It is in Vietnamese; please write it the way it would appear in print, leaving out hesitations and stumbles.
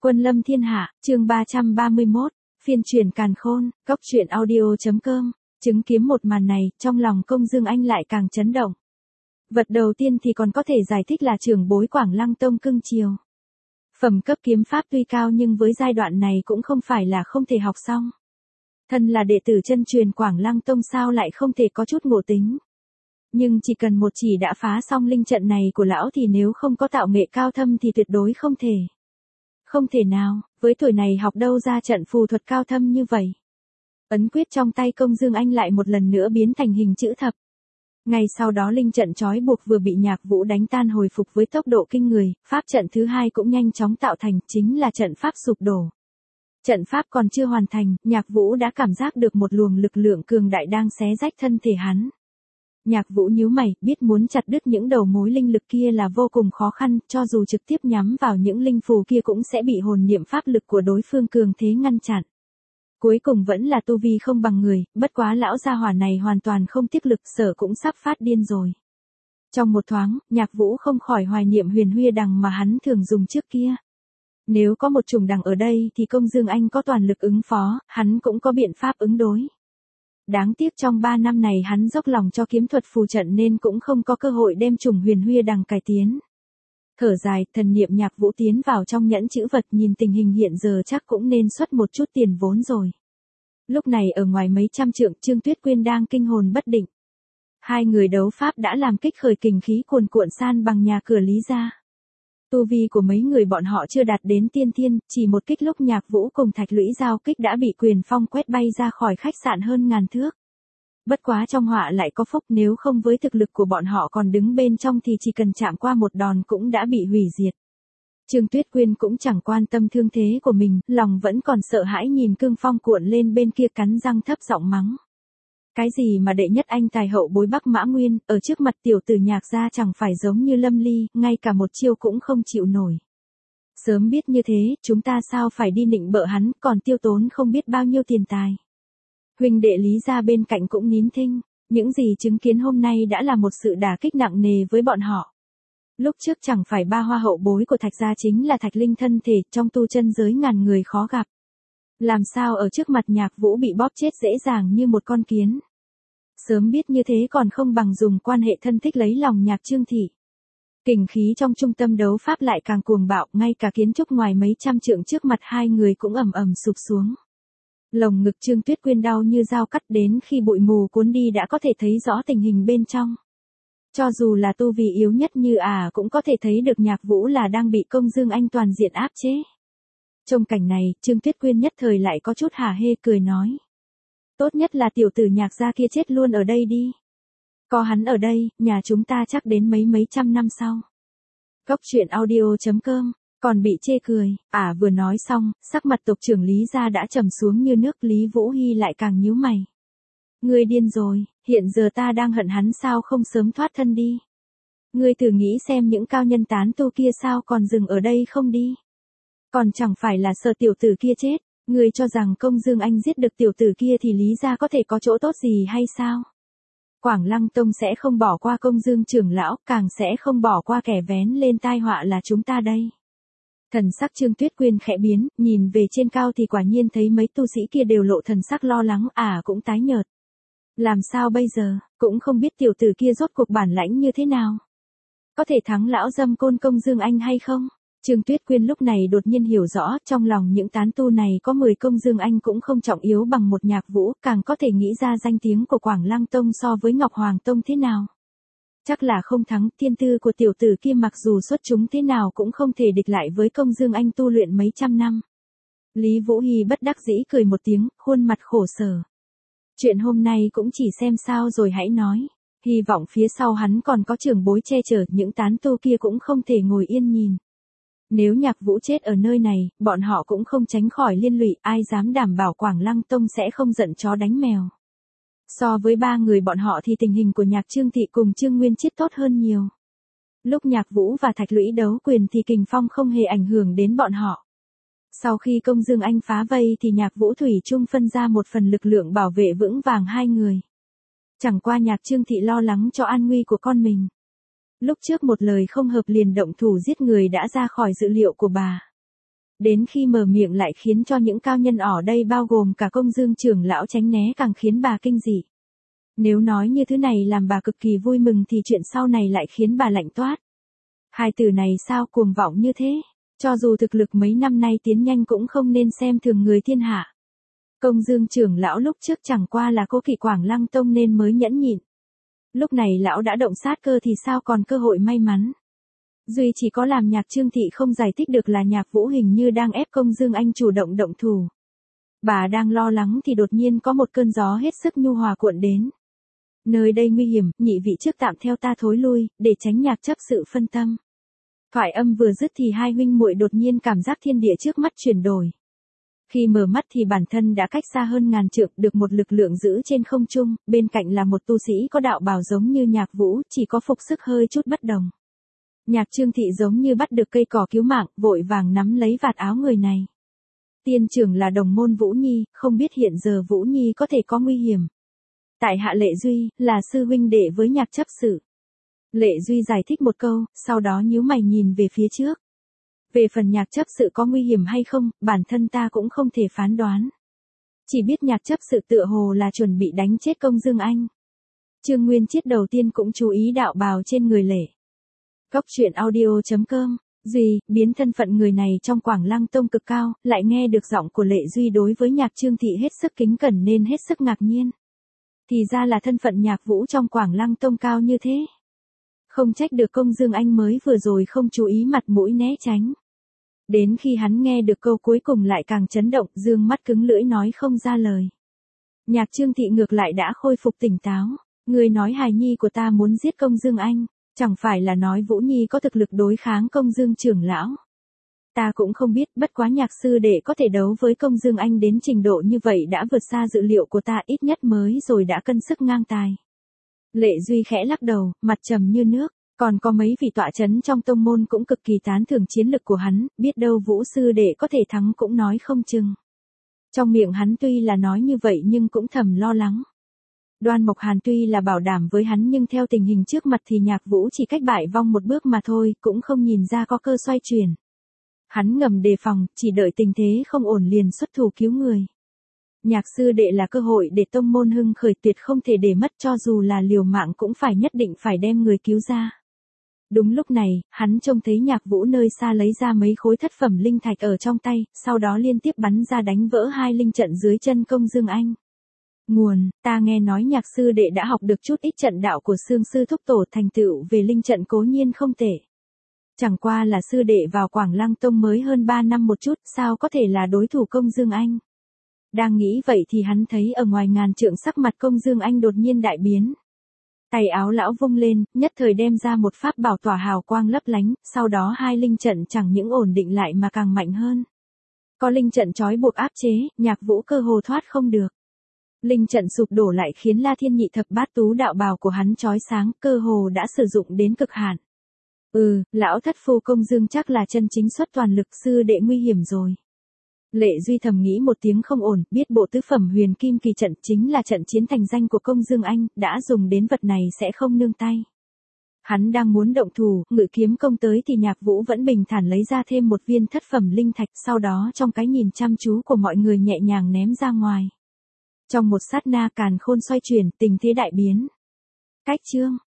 Quân lâm thiên hạ, chương 331, phiên truyền càn khôn, góc truyện audio.com, chứng kiến một màn này, trong lòng Công Dương Anh lại càng chấn động. Vật đầu tiên thì còn có thể giải thích là trưởng bối Quảng Lăng Tông cưng chiều. Phẩm cấp kiếm pháp tuy cao nhưng với giai đoạn này cũng không phải là không thể học xong. Thân là đệ tử chân truyền Quảng Lăng Tông sao lại không thể có chút ngộ tính. Nhưng chỉ cần một chỉ đã phá xong linh trận này của lão thì nếu không có tạo nghệ cao thâm thì tuyệt đối không thể. Không thể nào, với tuổi này học đâu ra trận phù thuật cao thâm như vậy. Ấn quyết trong tay Công Dương Anh lại một lần nữa biến thành hình chữ thập. Ngay sau đó linh trận trói buộc vừa bị Nhạc Vũ đánh tan hồi phục với tốc độ kinh người, pháp trận thứ hai cũng nhanh chóng tạo thành, chính là trận pháp sụp đổ. Trận pháp còn chưa hoàn thành, Nhạc Vũ đã cảm giác được một luồng lực lượng cường đại đang xé rách thân thể hắn. Nhạc Vũ nhíu mày, biết muốn chặt đứt những đầu mối linh lực kia là vô cùng khó khăn, cho dù trực tiếp nhắm vào những linh phù kia cũng sẽ bị hồn niệm pháp lực của đối phương cường thế ngăn chặn. Cuối cùng vẫn là tu vi không bằng người, bất quá lão gia hỏa này hoàn toàn không tiếc lực, sở cũng sắp phát điên rồi. Trong một thoáng, Nhạc Vũ không khỏi hoài niệm huyền huy đằng mà hắn thường dùng trước kia. Nếu có một chủng đằng ở đây thì Công Dương Anh có toàn lực ứng phó, hắn cũng có biện pháp ứng đối. Đáng tiếc trong 3 năm này hắn dốc lòng cho kiếm thuật phù trận nên cũng không có cơ hội đem chủng huyền huy đằng cải tiến. Thở dài, thần niệm Nhạc Vũ tiến vào trong nhẫn chữ vật, nhìn tình hình hiện giờ chắc cũng nên xuất một chút tiền vốn rồi. Lúc này ở ngoài mấy trăm trượng, Trương Tuyết Quyên đang kinh hồn bất định. Hai người đấu pháp đã làm kích khởi kình khí cuồn cuộn san bằng nhà cửa Lý gia. Tu vi của mấy người bọn họ chưa đạt đến tiên thiên, chỉ một kích lúc Nhạc Vũ cùng Thạch Lũy giao kích đã bị Quyền Phong quét bay ra khỏi khách sạn hơn ngàn thước. Bất quá trong họa lại có phúc, nếu không với thực lực của bọn họ còn đứng bên trong thì chỉ cần chạm qua một đòn cũng đã bị hủy diệt. Trương Tuyết Quyên cũng chẳng quan tâm thương thế của mình, lòng vẫn còn sợ hãi nhìn cương phong cuộn lên bên kia, cắn răng thấp giọng mắng. Cái gì mà đệ nhất anh tài hậu bối Bắc Mã Nguyên, ở trước mặt tiểu tử Nhạc gia chẳng phải giống như Lâm Ly, ngay cả một chiêu cũng không chịu nổi. Sớm biết như thế, chúng ta sao phải đi nịnh bợ hắn, còn tiêu tốn không biết bao nhiêu tiền tài. Huynh đệ Lý gia bên cạnh cũng nín thinh, những gì chứng kiến hôm nay đã là một sự đả kích nặng nề với bọn họ. Lúc trước chẳng phải ba hoa hậu bối của Thạch gia chính là Thạch Linh thân thể, trong tu chân giới ngàn người khó gặp. Làm sao ở trước mặt Nhạc Vũ bị bóp chết dễ dàng như một con kiến. Sớm biết như thế còn không bằng dùng quan hệ thân thích lấy lòng Nhạc Trương thị. Kình khí trong trung tâm đấu pháp lại càng cuồng bạo, ngay cả kiến trúc ngoài mấy trăm trượng trước mặt hai người cũng ầm ầm sụp xuống. Lồng ngực Trương Tuyết Quyên đau như dao cắt, đến khi bụi mù cuốn đi đã có thể thấy rõ tình hình bên trong. Cho dù là tu vi yếu nhất như cũng có thể thấy được Nhạc Vũ là đang bị Công Dương Anh toàn diện áp chế. Trong cảnh này, Trương Tuyết Quyên nhất thời lại có chút hả hê, cười nói. Tốt nhất là tiểu tử Nhạc gia kia chết luôn ở đây đi. Có hắn ở đây, nhà chúng ta chắc đến mấy trăm năm sau. Góc truyện audio.com, còn bị chê cười, vừa nói xong, sắc mặt tộc trưởng Lý gia đã trầm xuống như nước, Lý Vũ Hy lại càng nhíu mày. Ngươi điên rồi, hiện giờ ta đang hận hắn sao không sớm thoát thân đi. Ngươi thử nghĩ xem những cao nhân tán tu kia sao còn dừng ở đây không đi. Còn chẳng phải là sợ tiểu tử kia chết, ngươi cho rằng Công Dương Anh giết được tiểu tử kia thì Lý gia có thể có chỗ tốt gì hay sao? Quảng Lăng Tông sẽ không bỏ qua Công Dương trưởng lão, càng sẽ không bỏ qua kẻ vén lên tai họa là chúng ta đây. Thần sắc Trương Tuyết Quyên khẽ biến, nhìn về trên cao thì quả nhiên thấy mấy tu sĩ kia đều lộ thần sắc lo lắng, cũng tái nhợt. Làm sao bây giờ, cũng không biết tiểu tử kia rốt cuộc bản lãnh như thế nào. Có thể thắng lão dâm côn Công Dương Anh hay không? Trương Tuyết Quyên lúc này đột nhiên hiểu rõ, trong lòng những tán tu này có 10 Công Dương Anh cũng không trọng yếu bằng một Nhạc Vũ, càng có thể nghĩ ra danh tiếng của Quảng Lăng Tông so với Ngọc Hoàng Tông thế nào. Chắc là không thắng, thiên tư của tiểu tử kia mặc dù xuất chúng thế nào cũng không thể địch lại với Công Dương Anh tu luyện mấy trăm năm. Lý Vũ Hy bất đắc dĩ cười một tiếng, khuôn mặt khổ sở. Chuyện hôm nay cũng chỉ xem sao rồi hãy nói. Hy vọng phía sau hắn còn có trưởng bối che chở, những tán tu kia cũng không thể ngồi yên nhìn. Nếu Nhạc Vũ chết ở nơi này, bọn họ cũng không tránh khỏi liên lụy, ai dám đảm bảo Quảng Lăng Tông sẽ không giận chó đánh mèo. So với ba người bọn họ thì tình hình của Nhạc Trương thị cùng Trương Nguyên Chiết tốt hơn nhiều. Lúc Nhạc Vũ và Thạch Lũy đấu quyền thì kình phong không hề ảnh hưởng đến bọn họ. Sau khi Công Dương Anh phá vây thì Nhạc Vũ thủy chung phân ra một phần lực lượng bảo vệ vững vàng hai người. Chẳng qua Nhạc Trương thị lo lắng cho an nguy của con mình. Lúc trước một lời không hợp liền động thủ giết người đã ra khỏi dự liệu của bà. Đến khi mở miệng lại khiến cho những cao nhân ở đây bao gồm cả Công Dương trưởng lão tránh né càng khiến bà kinh dị. Nếu nói như thứ này làm bà cực kỳ vui mừng thì chuyện sau này lại khiến bà lạnh toát. Hai từ này sao cuồng vọng như thế? Cho dù thực lực mấy năm nay tiến nhanh cũng không nên xem thường người thiên hạ. Công Dương trưởng lão lúc trước chẳng qua là cố kỵ Quảng Lăng Tông nên mới nhẫn nhịn. Lúc này lão đã động sát cơ thì sao còn cơ hội may mắn. Duy chỉ có làm Nhạc Trương Thị không giải thích được là Nhạc Vũ hình như đang ép Công Dương Anh chủ động động thủ. Bà đang lo lắng thì đột nhiên có một cơn gió hết sức nhu hòa cuộn đến. Nơi đây nguy hiểm, nhị vị trước tạm theo ta thối lui, để tránh Nhạc chấp sự phân tâm. Thoại âm vừa dứt thì hai huynh muội đột nhiên cảm giác thiên địa trước mắt chuyển đổi. Khi mở mắt thì bản thân đã cách xa hơn ngàn trượng, được một lực lượng giữ trên không trung, bên cạnh là một tu sĩ có đạo bào giống như Nhạc Vũ, chỉ có phục sức hơi chút bất đồng. Nhạc Trương Thị giống như bắt được cây cỏ cứu mạng, vội vàng nắm lấy vạt áo người này. Tiên trưởng là đồng môn Vũ Nhi, không biết hiện giờ Vũ Nhi có thể có nguy hiểm. Tại hạ Lệ Duy, là sư huynh đệ với Nhạc chấp sự. Lệ Duy giải thích một câu, sau đó nhíu mày nhìn về phía trước. Về phần Nhạc chấp sự có nguy hiểm hay không, bản thân ta cũng không thể phán đoán. Chỉ biết Nhạc chấp sự tựa hồ là chuẩn bị đánh chết Công Dương Anh. Trương Nguyên Chiết đầu tiên cũng chú ý đạo bào trên người Lệ. Góc truyện audio.com, Duy, biến thân phận người này trong Quảng Lăng Tông cực cao, lại nghe được giọng của Lệ Duy đối với Nhạc Trương Thị hết sức kính cẩn nên hết sức ngạc nhiên. Thì ra là thân phận Nhạc Vũ trong Quảng Lăng Tông cao như thế. Không trách được Công Dương Anh mới vừa rồi không chú ý mặt mũi né tránh. Đến khi hắn nghe được câu cuối cùng lại càng chấn động, dương mắt cứng lưỡi nói không ra lời. Nhạc Trương Thị ngược lại đã khôi phục tỉnh táo. Người nói hài nhi của ta muốn giết Công Dương Anh, chẳng phải là nói Vũ Nhi có thực lực đối kháng Công Dương trưởng lão. Ta cũng không biết, bất quá Nhạc sư đệ có thể đấu với Công Dương Anh đến trình độ như vậy đã vượt xa dự liệu của ta, ít nhất mới rồi đã cân sức ngang tài. Lệ Duy khẽ lắc đầu, mặt trầm như nước. Còn có mấy vị tọa chấn trong tông môn cũng cực kỳ tán thưởng chiến lực của hắn, biết đâu Vũ sư đệ có thể thắng cũng nói không chừng. Trong miệng hắn tuy là nói như vậy nhưng cũng thầm lo lắng. Đoan Mộc Hàn tuy là bảo đảm với hắn nhưng theo tình hình trước mặt thì Nhạc Vũ chỉ cách bại vong một bước mà thôi, cũng không nhìn ra có cơ xoay chuyển. Hắn ngầm đề phòng, chỉ đợi tình thế không ổn liền xuất thủ cứu người. Nhạc sư đệ là cơ hội để tông môn hưng khởi, tuyệt không thể để mất, cho dù là liều mạng cũng phải nhất định phải đem người cứu ra. Đúng lúc này, hắn trông thấy Nhạc Vũ nơi xa lấy ra mấy khối thất phẩm linh thạch ở trong tay, sau đó liên tiếp bắn ra đánh vỡ hai linh trận dưới chân Công Dương Anh. Nguồn, ta nghe nói Nhạc sư đệ đã học được chút ít trận đạo của Sương sư thúc tổ, thành tựu về linh trận cố nhiên không tệ. Chẳng qua là sư đệ vào Quảng Lăng Tông mới hơn 3 năm một chút, sao có thể là đối thủ Công Dương Anh. Đang nghĩ vậy thì hắn thấy ở ngoài ngàn trượng sắc mặt Công Dương Anh đột nhiên đại biến. Tay áo lão vung lên, nhất thời đem ra một pháp bảo tỏa hào quang lấp lánh, sau đó hai linh trận chẳng những ổn định lại mà càng mạnh hơn. Có linh trận trói buộc áp chế, Nhạc Vũ cơ hồ thoát không được. Linh trận sụp đổ lại khiến La Thiên Nhị thập bát tú đạo bào của hắn chói sáng, cơ hồ đã sử dụng đến cực hạn. Lão thất phu Công Dương chắc là chân chính xuất toàn lực, sư đệ nguy hiểm rồi. Lệ Duy thầm nghĩ một tiếng không ổn, biết bộ tứ phẩm huyền kim kỳ trận chính là trận chiến thành danh của Công Dương Anh, đã dùng đến vật này sẽ không nương tay. Hắn đang muốn động thủ, ngự kiếm công tới thì Nhạc Vũ vẫn bình thản lấy ra thêm một viên thất phẩm linh thạch, sau đó trong cái nhìn chăm chú của mọi người nhẹ nhàng ném ra ngoài. Trong một sát na càn khôn xoay chuyển, tình thế đại biến. Cách chương